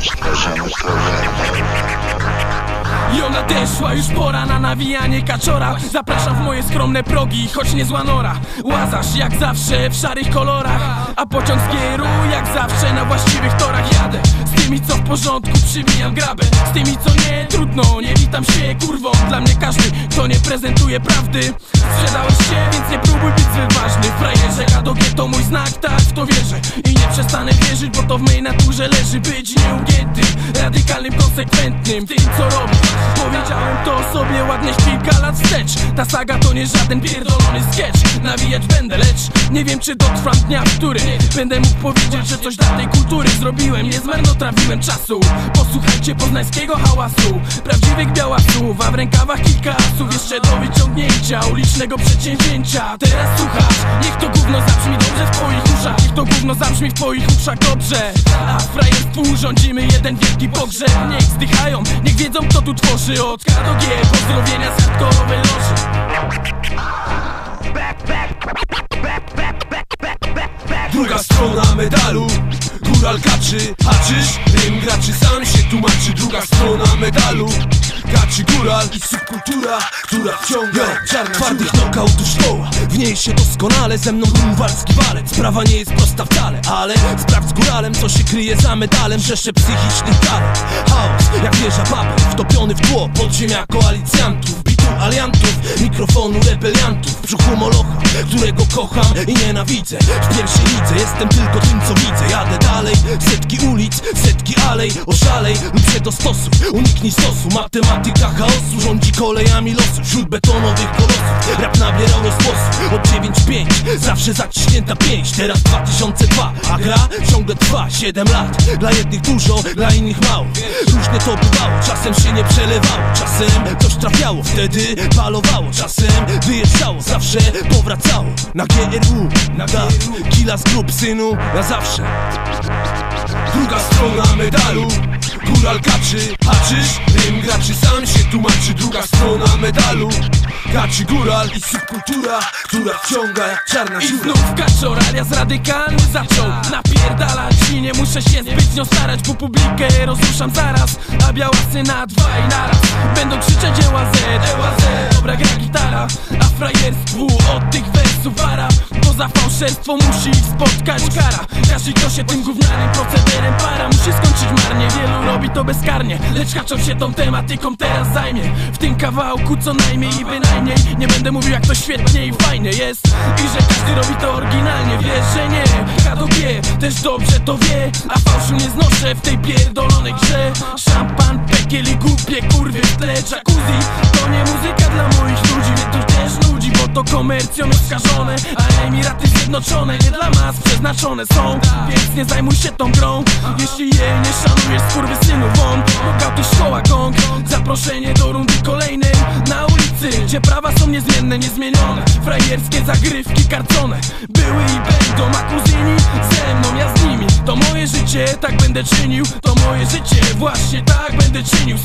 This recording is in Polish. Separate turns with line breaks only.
I ona nadeszła, już pora na nawijanie kaczora. Zapraszam w moje skromne progi, choć niezła nora. Łazarz jak zawsze w szarych kolorach, a pociąg skieruje jak zawsze na właściwych torach. Jadę z tymi co w porządku, przybijam grabę. Z tymi co nie, trudno, nie witam się kurwą. Dla mnie każdy, kto nie prezentuje prawdy. Sprzedałeś się, więc nie próbuj być zbyt ważny. Frajerze, K-G to mój znak, tak w to wierzę. I nie przestanę wierzyć, bo to w mej naturze leży. Być nieugiętym, radykalnym, konsekwentnym tym co robię. Powiedziałem to sobie ładnie kilka lat wstecz. Ta saga to nie żaden pierdolony sketch. Nawijać będę, lecz nie wiem czy dotrwam dnia, w którym będę mógł powiedzieć, że coś dla tej kultury zrobiłem. Nie zmarnotrawiłem czasu. Posłuchajcie poznańskiego hałasu, prawdziwych białasów, a w rękawach kilka asów jeszcze do wyciągnięcia ulicznego przedsięwzięcia. Teraz słuchasz, niech to gówno zabrzmi dobrze w twoich uszach. Niech to gówno zabrzmi w twoich uszach dobrze. A w frajerstwu urządzimy jeden wielki pogrzeb. Niech zdychają, niech wiedzą kto tu tworzy. Od K-G pozdrowienia z hardkorowej loży.
Druga strona medalu, góral kaczy, haczysz, rym graczy, sam się tłumaczy. Druga strona medalu, kaczy góral i subkultura, która wciąga czarna twardych knockoutu szkoła. W niej się doskonale ze mną grunwaldzki walec. Sprawa nie jest prosta wcale, ale sprawdź z góralem co się kryje za medalem. Rzesze psychicznych karek, chaos jak wieża Babel, wtopiony w tło podziemia koalicjantów, bitu aliantów, mikrofonu rebeliantów, w brzuchu molocha, którego kocham i nienawidzę. W pierwszej lidze jestem tylko tym co widzę. Jadę dalej, setki ulic, setki alej, oszalej lub się dostosuj, uniknij stosu. Matematyka chaosu rządzi kolejami losu. Wśród betonowych kolosów rap nabierał rozgłosu. Od 9-5, zawsze zaciśnięta pięść. Teraz 2002, a gra ciągle trwa 7 lat. Dla jednych dużo, dla innych mało. Różnie to bywało, czasem się nie przelewało. Czasem coś trafiało, wtedy balowało. Czasem wyjeżdżało, zawsze powracało. Na GRU, na killa z grup synu, na zawsze. Druga strona medalu, góral kaczy, haczysz, rym graczy, sam się tłumaczy. Druga strona medalu, kaczy góral i subkultura, która wciąga jak czarna dziura.
I znów kaczor, alias radykalny zaczął napierdalać i nie muszę się zbyt nią starać, bo publikę rozruszam zaraz. A białasy na dwa i naraz będą krzyczeć EłaZ, dobra gra gitara. A frajerstwu od tych wersów wara, bo za fałszerstwo musi ich spotkać kara. Każdy kto się tym gównianym procederem para, musi skończyć marnie. Wielu robi to bezkarnie, lecz kaczor się tą tematyką teraz zajmie. W tym kawałku co najmniej i bynajmniej nie będę mówił jak to świetnie i fajnie jest i że każdy robi to oryginalnie. Wiesz, że nie, K-G też dobrze to wie, a fałszu nie znoszę w tej pierdolonej grze. Szampan, pekiel i głupie kurwy w tle. Jacuzzi to nie muzyka dla moich ludzi, mnie to też nudzi, bo to komercją jest skażone. A Emiraty Zjednoczone nie dla mas przeznaczone są, więc nie zajmuj się tą grą. Jeśli jej nie szanujesz, skurwysynu won. Nogauty, szkoła, gong, zaproszenie do rundy kolejnej na ulicy, gdzie prawa są niezmienne, niezmienione. Frajerskie zagrywki karcone były i będą, a kuzyni ze mną, ja z nimi. To moje życie, tak będę czynił. To moje życie, właśnie tak będę czynił.